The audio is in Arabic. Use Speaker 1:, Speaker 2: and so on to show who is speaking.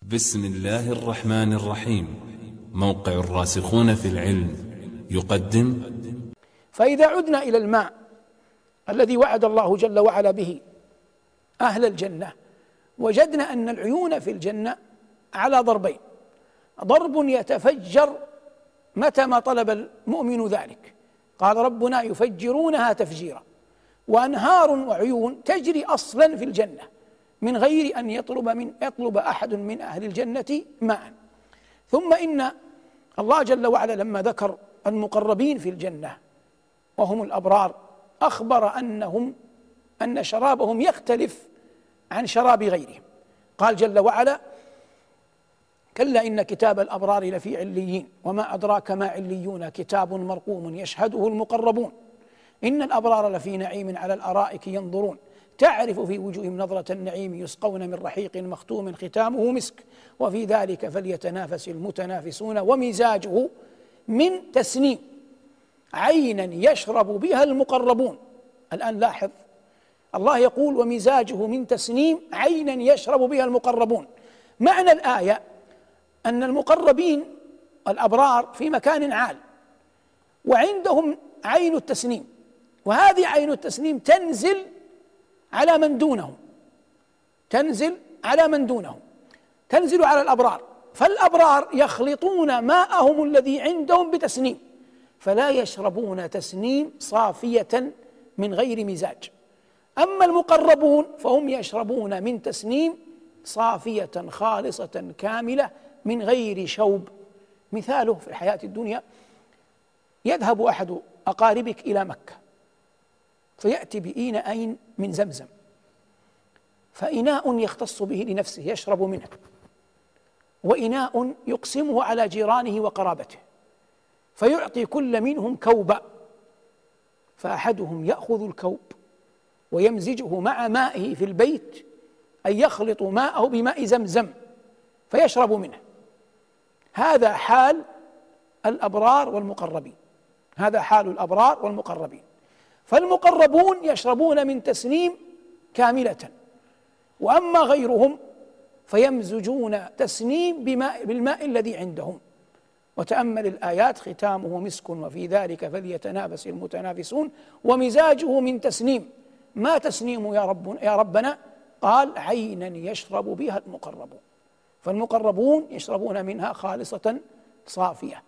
Speaker 1: بسم الله الرحمن الرحيم. موقع الراسخون في العلم يقدم.
Speaker 2: فإذا عدنا إلى الماء الذي وعد الله جل وعلا به أهل الجنة، وجدنا أن العيون في الجنة على ضربين: ضرب يتفجر متى ما طلب المؤمن ذلك، قال ربنا يفجرونها تفجيرا، وأنهار وعيون تجري أصلا في الجنة من غير أن يطلب أحد من أهل الجنة ماء. ثم إن الله جل وعلا لما ذكر المقربين في الجنة وهم الأبرار أخبر أن شرابهم يختلف عن شراب غيرهم. قال جل وعلا: كلا إن كتاب الأبرار لفي عليين وما أدراك ما عليون كتاب مرقوم يشهده المقربون إن الأبرار لفي نعيم على الأرائك ينظرون تعرف في وجوههم نظرة النعيم يسقون من رحيق مختوم ختامه مسك وفي ذلك فليتنافس المتنافسون ومزاجه من تسنيم عينا يشرب بها المقربون. الآن لاحظ، الله يقول ومزاجه من تسنيم عينا يشرب بها المقربون. معنى الآية أن المقربين الأبرار في مكان عال وعندهم عين التسنيم، وهذه عين التسنيم تنزل على من دونهم، تنزل على الأبرار، فالأبرار يخلطون ماءهم الذي عندهم بتسنيم، فلا يشربون تسنيم صافية من غير مزاج. أما المقربون فهم يشربون من تسنيم صافية خالصة كاملة من غير شوب. مثاله في الحياة الدنيا: يذهب أحد أقاربك إلى مكة فيأتي بإناءين من زمزم، فإناء يختص به لنفسه يشرب منه، وإناء يقسمه على جيرانه وقرابته، فيعطي كل منهم كوبا، فأحدهم يأخذ الكوب ويمزجه مع مائه في البيت، أي يخلط ماءه بماء زمزم فيشرب منه. هذا حال الأبرار والمقربين، هذا حال الأبرار والمقربين. فالمقربون يشربون من تسنيم كاملة، وأما غيرهم فيمزجون تسنيم بالماء الذي عندهم. وتأمل الآيات: ختامه مسك وفي ذلك فليتنافس المتنافسون ومزاجه من تسنيم. ما تسنيم يا ربنا؟ قال: عينا يشرب بها المقربون. فالمقربون يشربون منها خالصة صافية،